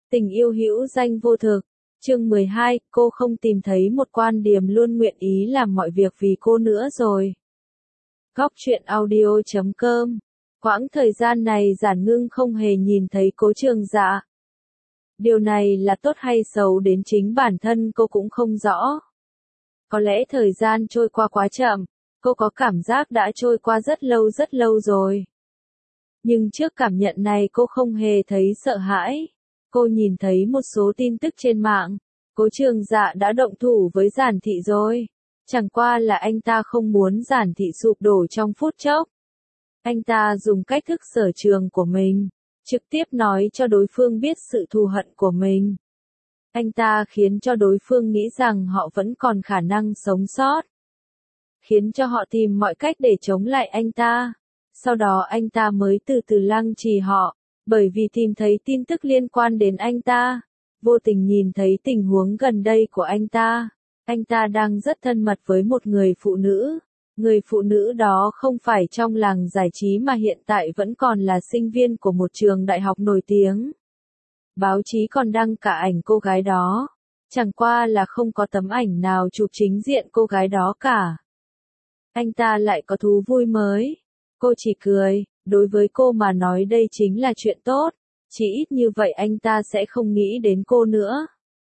Tình yêu hữu danh vô thực. Chương 12, cô không tìm thấy một quan điểm luôn nguyện ý làm mọi việc vì cô nữa rồi. Góc truyện audio.com. Quãng thời gian này Giản Ngưng không hề nhìn thấy Cố Trường Dạ. Điều này là tốt hay xấu đến chính bản thân cô cũng không rõ. Có lẽ thời gian trôi qua quá chậm, cô có cảm giác đã trôi qua rất lâu rồi. Nhưng trước cảm nhận này cô không hề thấy sợ hãi. Cô nhìn thấy một số tin tức trên mạng, Cố Trường Dạ đã động thủ với Giản Thị rồi. Chẳng qua là anh ta không muốn Giản Thị sụp đổ trong phút chốc. Anh ta dùng cách thức sở trường của mình, trực tiếp nói cho đối phương biết sự thù hận của mình. Anh ta khiến cho đối phương nghĩ rằng họ vẫn còn khả năng sống sót. Khiến cho họ tìm mọi cách để chống lại anh ta. Sau đó anh ta mới từ từ lăng trì họ, bởi vì tìm thấy tin tức liên quan đến anh ta. Vô tình nhìn thấy tình huống gần đây của anh ta. Anh ta đang rất thân mật với một người phụ nữ. Người phụ nữ đó không phải trong làng giải trí mà hiện tại vẫn còn là sinh viên của một trường đại học nổi tiếng. Báo chí còn đăng cả ảnh cô gái đó. Chẳng qua là không có tấm ảnh nào chụp chính diện cô gái đó cả. Anh ta lại có thú vui mới. Cô chỉ cười, đối với cô mà nói đây chính là chuyện tốt. Chỉ ít như vậy anh ta sẽ không nghĩ đến cô nữa.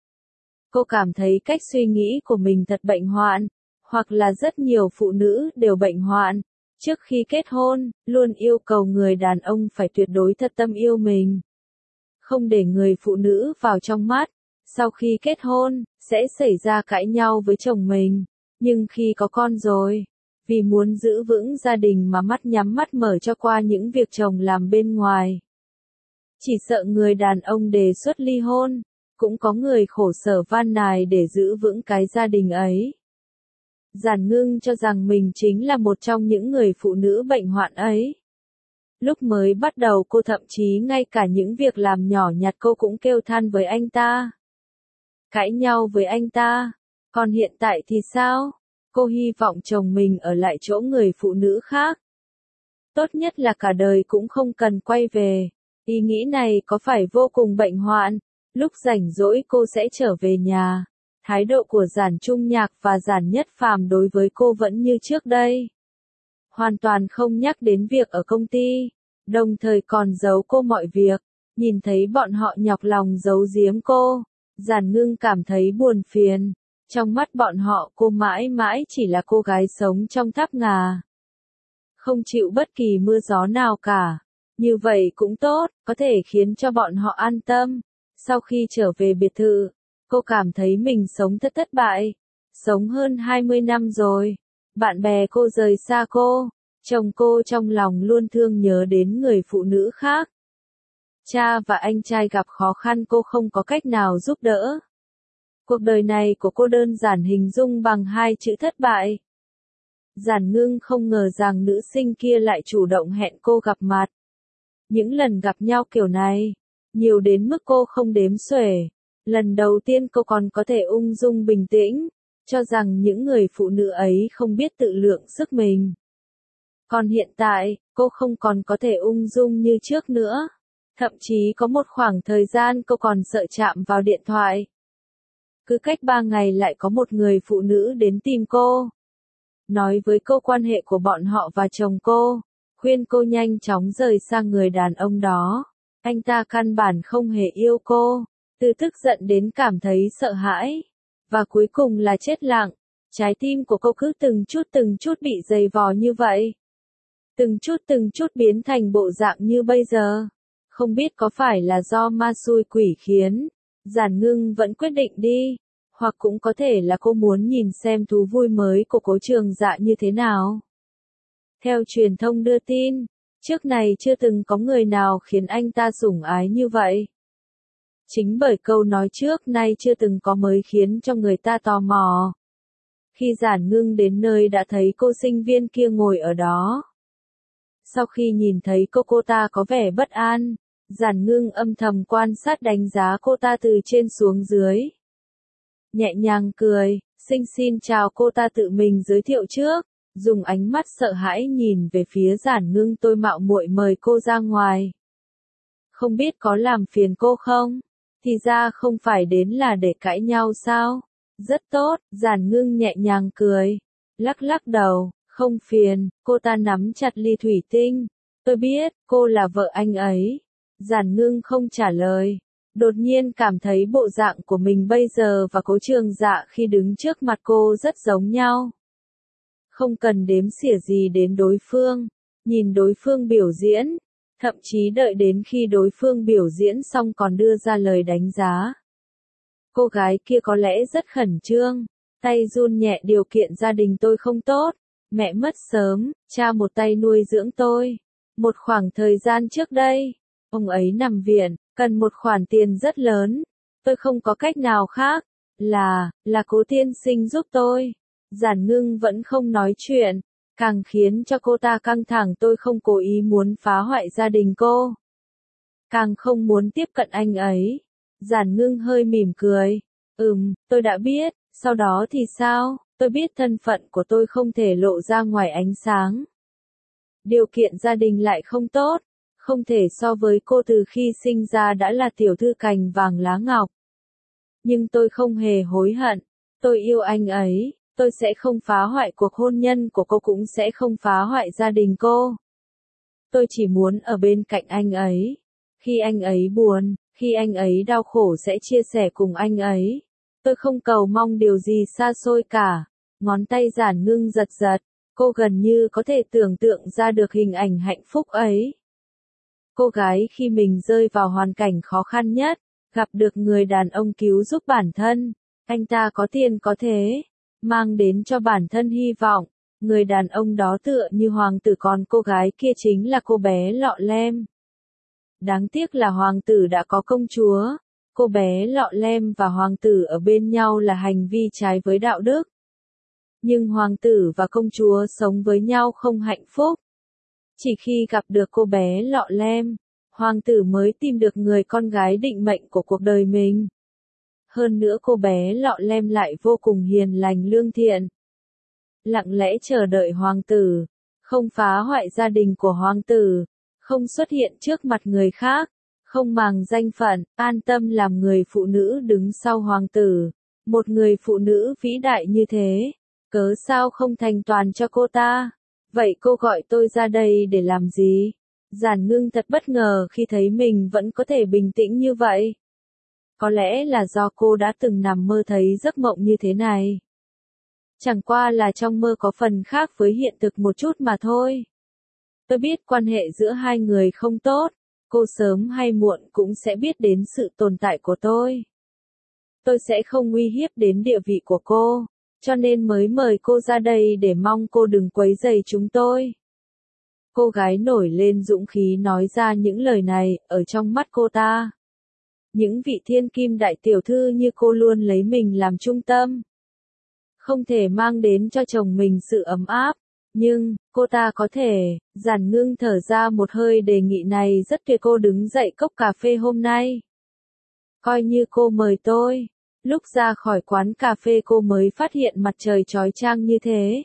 Cô cảm thấy cách suy nghĩ của mình thật bệnh hoạn. Hoặc là rất nhiều phụ nữ đều bệnh hoạn. Trước khi kết hôn, luôn yêu cầu người đàn ông phải tuyệt đối thật tâm yêu mình. Không để người phụ nữ vào trong mắt. Sau khi kết hôn, sẽ xảy ra cãi nhau với chồng mình. Nhưng khi có con rồi, vì muốn giữ vững gia đình mà mắt nhắm mắt mở cho qua những việc chồng làm bên ngoài. Chỉ sợ người đàn ông đề xuất ly hôn, cũng có người khổ sở van nài để giữ vững cái gia đình ấy. Giản Ngưng cho rằng mình chính là một trong những người phụ nữ bệnh hoạn ấy. Lúc mới bắt đầu cô thậm chí ngay cả những việc làm nhỏ nhặt cô cũng kêu than với anh ta. Cãi nhau với anh ta. Còn hiện tại thì sao? Cô hy vọng chồng mình ở lại chỗ người phụ nữ khác. Tốt nhất là cả đời cũng không cần quay về. Ý nghĩ này có phải vô cùng bệnh hoạn? Lúc rảnh rỗi cô sẽ trở về nhà. Thái độ của Giản Trung Nhạc và Giản Nhất Phàm đối với cô vẫn như trước đây. Hoàn toàn không nhắc đến việc ở công ty. Đồng thời còn giấu cô mọi việc. Nhìn thấy bọn họ nhọc lòng giấu giếm cô. Giản Ngưng cảm thấy buồn phiền. Trong mắt bọn họ cô mãi mãi chỉ là cô gái sống trong tháp ngà. Không chịu bất kỳ mưa gió nào cả. Như vậy cũng tốt, có thể khiến cho bọn họ an tâm. Sau khi trở về biệt thự, cô cảm thấy mình sống thật thất bại. Sống hơn 20 năm rồi. Bạn bè cô rời xa cô. Chồng cô trong lòng luôn thương nhớ đến người phụ nữ khác. Cha và anh trai gặp khó khăn cô không có cách nào giúp đỡ. Cuộc đời này của cô đơn giản hình dung bằng hai chữ thất bại. Giản Ngưng không ngờ rằng nữ sinh kia lại chủ động hẹn cô gặp mặt. Những lần gặp nhau kiểu này, nhiều đến mức cô không đếm xuể. Lần đầu tiên cô còn có thể ung dung bình tĩnh, cho rằng những người phụ nữ ấy không biết tự lượng sức mình. Còn hiện tại, cô không còn có thể ung dung như trước nữa. Thậm chí có một khoảng thời gian cô còn sợ chạm vào điện thoại. Cứ cách 3 ngày lại có một người phụ nữ đến tìm cô. Nói với cô quan hệ của bọn họ và chồng cô. Khuyên cô nhanh chóng rời xa người đàn ông đó. Anh ta căn bản không hề yêu cô. Từ tức giận đến cảm thấy sợ hãi. Và cuối cùng là chết lặng. Trái tim của cô cứ từng chút bị dày vò như vậy. Từng chút biến thành bộ dạng như bây giờ. Không biết có phải là do ma xui quỷ khiến. Giản Ngưng vẫn quyết định đi. Hoặc cũng có thể là cô muốn nhìn xem thú vui mới của Cố Trường Dạ như thế nào. Theo truyền thông đưa tin, trước này chưa từng có người nào khiến anh ta sủng ái như vậy. Chính bởi câu nói trước nay chưa từng có mới khiến cho người ta tò mò. Khi Giản Ngưng đến nơi đã thấy cô sinh viên kia ngồi ở đó. Sau khi nhìn thấy cô ta có vẻ bất an, Giản Ngưng âm thầm quan sát đánh giá cô ta từ trên xuống dưới. Nhẹ nhàng cười, xin chào cô ta tự mình giới thiệu trước, dùng ánh mắt sợ hãi nhìn về phía Giản Ngưng tôi mạo muội mời cô ra ngoài. Không biết có làm phiền cô không? Thì ra không phải đến là để cãi nhau sao? Rất tốt, Giản Ngưng nhẹ nhàng cười. Lắc lắc đầu, không phiền, cô ta nắm chặt ly thủy tinh. Tôi biết, cô là vợ anh ấy. Giản Ngưng không trả lời. Đột nhiên cảm thấy bộ dạng của mình bây giờ và Cố Trường Dạ khi đứng trước mặt cô rất giống nhau. Không cần đếm xỉa gì đến đối phương, nhìn đối phương biểu diễn, thậm chí đợi đến khi đối phương biểu diễn xong còn đưa ra lời đánh giá. Cô gái kia có lẽ rất khẩn trương, tay run nhẹ điều kiện gia đình tôi không tốt, mẹ mất sớm, cha một tay nuôi dưỡng tôi. Một khoảng thời gian trước đây, ông ấy nằm viện, cần một khoản tiền rất lớn, tôi không có cách nào khác, là Cố tiên sinh giúp tôi. Giản Ngưng vẫn không nói chuyện, càng khiến cho cô ta căng thẳng. Tôi không cố ý muốn phá hoại gia đình cô, càng không muốn tiếp cận anh ấy. Giản Ngưng hơi mỉm cười, tôi đã biết, sau đó thì sao, tôi biết thân phận của tôi không thể lộ ra ngoài ánh sáng. Điều kiện gia đình lại không tốt, không thể so với cô từ khi sinh ra đã là tiểu thư cành vàng lá ngọc. Nhưng tôi không hề hối hận, tôi yêu anh ấy, tôi sẽ không phá hoại cuộc hôn nhân của cô cũng sẽ không phá hoại gia đình cô. Tôi chỉ muốn ở bên cạnh anh ấy. Khi anh ấy buồn, khi anh ấy đau khổ sẽ chia sẻ cùng anh ấy. Tôi không cầu mong điều gì xa xôi cả. Ngón tay Giản Ngưng giật giật, cô gần như có thể tưởng tượng ra được hình ảnh hạnh phúc ấy. Cô gái khi mình rơi vào hoàn cảnh khó khăn nhất, gặp được người đàn ông cứu giúp bản thân, anh ta có tiền có thế, mang đến cho bản thân hy vọng. Người đàn ông đó tựa như hoàng tử, còn cô gái kia chính là cô bé lọ lem. Đáng tiếc là hoàng tử đã có công chúa, cô bé lọ lem và hoàng tử ở bên nhau là hành vi trái với đạo đức. Nhưng hoàng tử và công chúa sống với nhau không hạnh phúc. Chỉ khi gặp được cô bé lọ lem, hoàng tử mới tìm được người con gái định mệnh của cuộc đời mình. Hơn nữa cô bé lọ lem lại vô cùng hiền lành lương thiện. Lặng lẽ chờ đợi hoàng tử, không phá hoại gia đình của hoàng tử, không xuất hiện trước mặt người khác, không màng danh phận, an tâm làm người phụ nữ đứng sau hoàng tử. Một người phụ nữ vĩ đại như thế, cớ sao không thành toàn cho cô ta? Vậy cô gọi tôi ra đây để làm gì? Giản Ngưng thật bất ngờ khi thấy mình vẫn có thể bình tĩnh như vậy. Có lẽ là do cô đã từng nằm mơ thấy giấc mộng như thế này. Chẳng qua là trong mơ có phần khác với hiện thực một chút mà thôi. Tôi biết quan hệ giữa hai người không tốt, cô sớm hay muộn cũng sẽ biết đến sự tồn tại của tôi. Tôi sẽ không uy hiếp đến địa vị của cô, cho nên mới mời cô ra đây để mong cô đừng quấy rầy chúng tôi. Cô gái nổi lên dũng khí nói ra những lời này, ở trong mắt cô ta. Những vị thiên kim đại tiểu thư như cô luôn lấy mình làm trung tâm. Không thể mang đến cho chồng mình sự ấm áp. Nhưng, cô ta có thể. Giản Ngưng thở ra một hơi, đề nghị này rất tuyệt. Cô đứng dậy cốc cà phê hôm nay. Coi như cô mời tôi. Lúc ra khỏi quán cà phê cô mới phát hiện mặt trời chói chang như thế.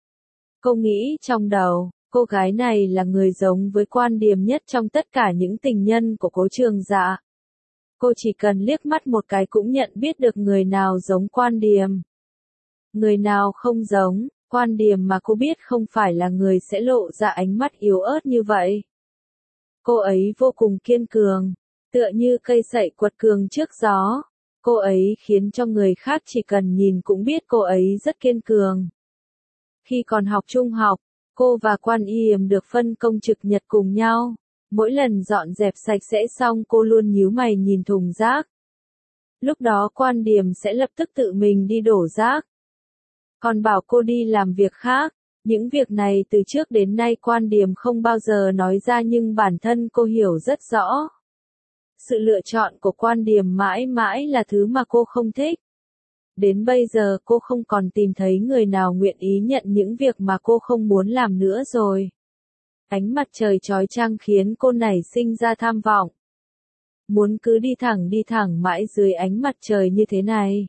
Cô nghĩ trong đầu, cô gái này là người giống với Quan Điềm nhất trong tất cả những tình nhân của Cố Trường Dạ. Cô chỉ cần liếc mắt một cái cũng nhận biết được người nào giống Quan Điềm, người nào không giống. Quan Điềm mà cô biết không phải là người sẽ lộ ra ánh mắt yếu ớt như vậy. Cô ấy vô cùng kiên cường, tựa như cây sậy quật cường trước gió. Cô ấy khiến cho người khác chỉ cần nhìn cũng biết cô ấy rất kiên cường. Khi còn học trung học, cô và Quan Điềm được phân công trực nhật cùng nhau. Mỗi lần dọn dẹp sạch sẽ xong cô luôn nhíu mày nhìn thùng rác. Lúc đó Quan Điềm sẽ lập tức tự mình đi đổ rác. Còn bảo cô đi làm việc khác. Những việc này từ trước đến nay Quan Điềm không bao giờ nói ra, nhưng bản thân cô hiểu rất rõ. Sự lựa chọn của Quan Điềm mãi mãi là thứ mà cô không thích. Đến bây giờ cô không còn tìm thấy người nào nguyện ý nhận những việc mà cô không muốn làm nữa rồi. Ánh mặt trời chói chang khiến cô nảy sinh ra tham vọng. Muốn cứ đi thẳng mãi dưới ánh mặt trời như thế này.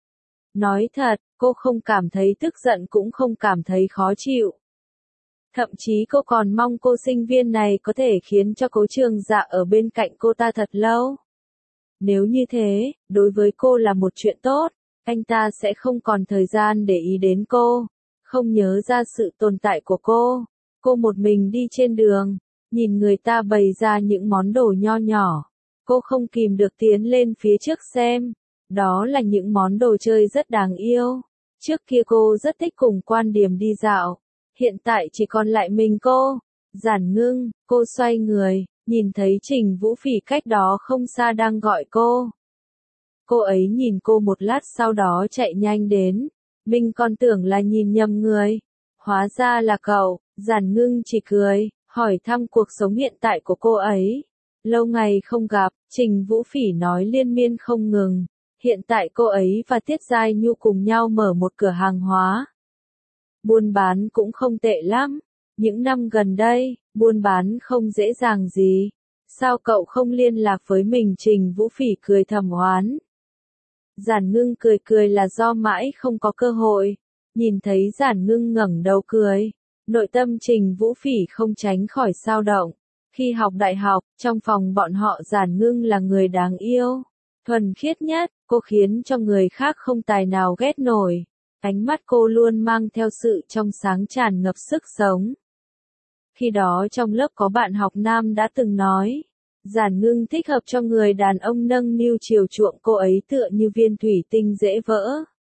Nói thật, cô không cảm thấy tức giận cũng không cảm thấy khó chịu. Thậm chí cô còn mong cô sinh viên này có thể khiến cho Cố Trường Dạ ở bên cạnh cô ta thật lâu. Nếu như thế, đối với cô là một chuyện tốt, anh ta sẽ không còn thời gian để ý đến cô, không nhớ ra sự tồn tại của cô. Cô một mình đi trên đường, nhìn người ta bày ra những món đồ nho nhỏ. Cô không kìm được tiến lên phía trước xem. Đó là những món đồ chơi rất đáng yêu. Trước kia cô rất thích cùng Quan Điềm đi dạo. Hiện tại chỉ còn lại mình cô. Giản Ngưng, cô xoay người, nhìn thấy Trình Vũ Phỉ cách đó không xa đang gọi cô. Cô ấy nhìn cô một lát sau đó chạy nhanh đến. Mình còn tưởng là nhìn nhầm người. Hóa ra là cậu. Giản Ngưng chỉ cười, hỏi thăm cuộc sống hiện tại của cô ấy. Lâu ngày không gặp, Trình Vũ Phỉ nói liên miên không ngừng. Hiện tại cô ấy và Tiết Giai Nhu cùng nhau mở một cửa hàng hóa. Buôn bán cũng không tệ lắm. Những năm gần đây, buôn bán không dễ dàng gì. Sao cậu không liên lạc với mình? Trình Vũ Phỉ cười thầm oán. Giản Ngưng cười cười là do mãi không có cơ hội. Nhìn thấy Giản Ngưng ngẩng đầu cười. Nội tâm Trình Vũ Phỉ không tránh khỏi dao động. Khi học đại học, trong phòng bọn họ Giản Ngưng là người đáng yêu. Thuần khiết nhất, cô khiến cho người khác không tài nào ghét nổi. Ánh mắt cô luôn mang theo sự trong sáng tràn ngập sức sống. Khi đó trong lớp có bạn học nam đã từng nói, Giản Ngưng thích hợp cho người đàn ông nâng niu chiều chuộng cô ấy tựa như viên thủy tinh dễ vỡ.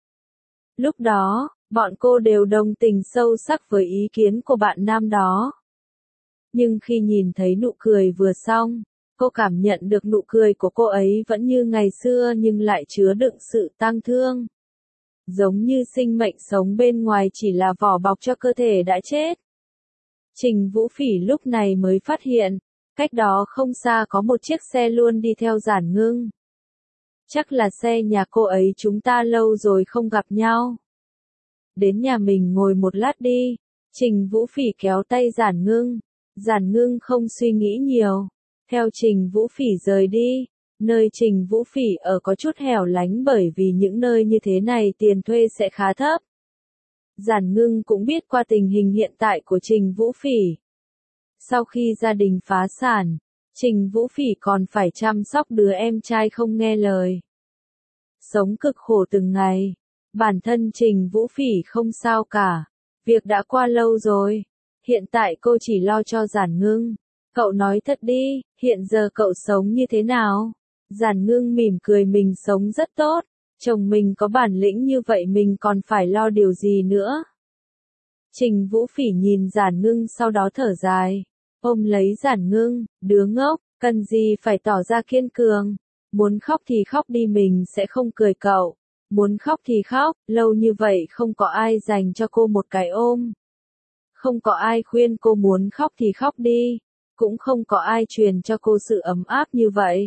Lúc đó, bọn cô đều đồng tình sâu sắc với ý kiến của bạn nam đó. Nhưng khi nhìn thấy nụ cười vừa xong, cô cảm nhận được nụ cười của cô ấy vẫn như ngày xưa nhưng lại chứa đựng sự tang thương. Giống như sinh mệnh sống bên ngoài chỉ là vỏ bọc cho cơ thể đã chết. Trình Vũ Phỉ lúc này mới phát hiện, cách đó không xa có một chiếc xe luôn đi theo Giản Ngưng. Chắc là xe nhà cô ấy, chúng ta lâu rồi không gặp nhau. Đến nhà mình ngồi một lát đi. Trình Vũ Phỉ kéo tay Giản Ngưng. Giản Ngưng không suy nghĩ nhiều, theo Trình Vũ Phỉ rời đi. Nơi Trình Vũ Phỉ ở có chút hẻo lánh bởi vì những nơi như thế này tiền thuê sẽ khá thấp. Giản Ngưng cũng biết qua tình hình hiện tại của Trình Vũ Phỉ. Sau khi gia đình phá sản, Trình Vũ Phỉ còn phải chăm sóc đứa em trai không nghe lời. Sống cực khổ từng ngày. Bản thân Trình Vũ Phỉ không sao cả. Việc đã qua lâu rồi. Hiện tại cô chỉ lo cho Giản Ngưng. Cậu nói thật đi, hiện giờ cậu sống như thế nào? Giản Ngưng mỉm cười, mình sống rất tốt. Chồng mình có bản lĩnh như vậy mình còn phải lo điều gì nữa? Trình Vũ Phỉ nhìn Giản Ngưng sau đó thở dài. Ôm lấy Giản Ngưng, đứa ngốc, cần gì phải tỏ ra kiên cường. Muốn khóc thì khóc đi, mình sẽ không cười cậu. Muốn khóc thì khóc, lâu như vậy không có ai dành cho cô một cái ôm. Không có ai khuyên cô muốn khóc thì khóc đi. Cũng không có ai truyền cho cô sự ấm áp như vậy.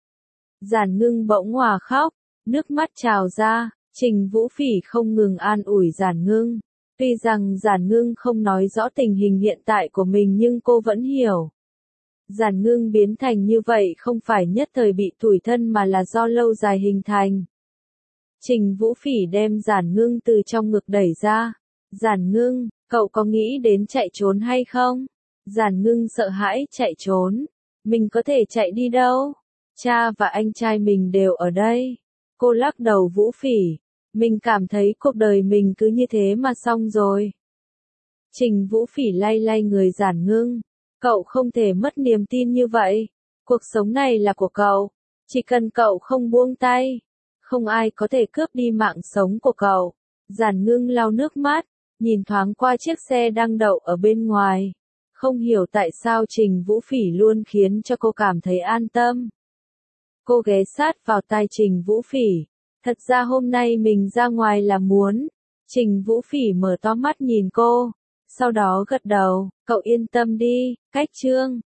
Giản Ngưng bỗng òa khóc, nước mắt trào ra. Trình Vũ Phỉ không ngừng an ủi Giản Ngưng. Tuy rằng Giản Ngưng không nói rõ tình hình hiện tại của mình nhưng cô vẫn hiểu. Giản Ngưng biến thành như vậy không phải nhất thời bị tủi thân mà là do lâu dài hình thành. Trình Vũ Phỉ đem Giản Ngưng từ trong ngực đẩy ra. Giản Ngưng, cậu có nghĩ đến chạy trốn hay không? Giản Ngưng sợ hãi chạy trốn. Mình có thể chạy đi đâu? Cha và anh trai mình đều ở đây. Cô lắc đầu. Vũ Phỉ, mình cảm thấy cuộc đời mình cứ như thế mà xong rồi. Trình Vũ Phỉ lay lay người Giản Ngưng. Cậu không thể mất niềm tin như vậy. Cuộc sống này là của cậu. Chỉ cần cậu không buông tay, không ai có thể cướp đi mạng sống của cậu. Giản Ngưng lau nước mắt, nhìn thoáng qua chiếc xe đang đậu ở bên ngoài. Không hiểu tại sao Trình Vũ Phỉ luôn khiến cho cô cảm thấy an tâm. Cô ghé sát vào tai Trình Vũ Phỉ. Thật ra hôm nay mình ra ngoài là muốn. Trình Vũ Phỉ mở to mắt nhìn cô. Sau đó gật đầu, cậu yên tâm đi, cách chương.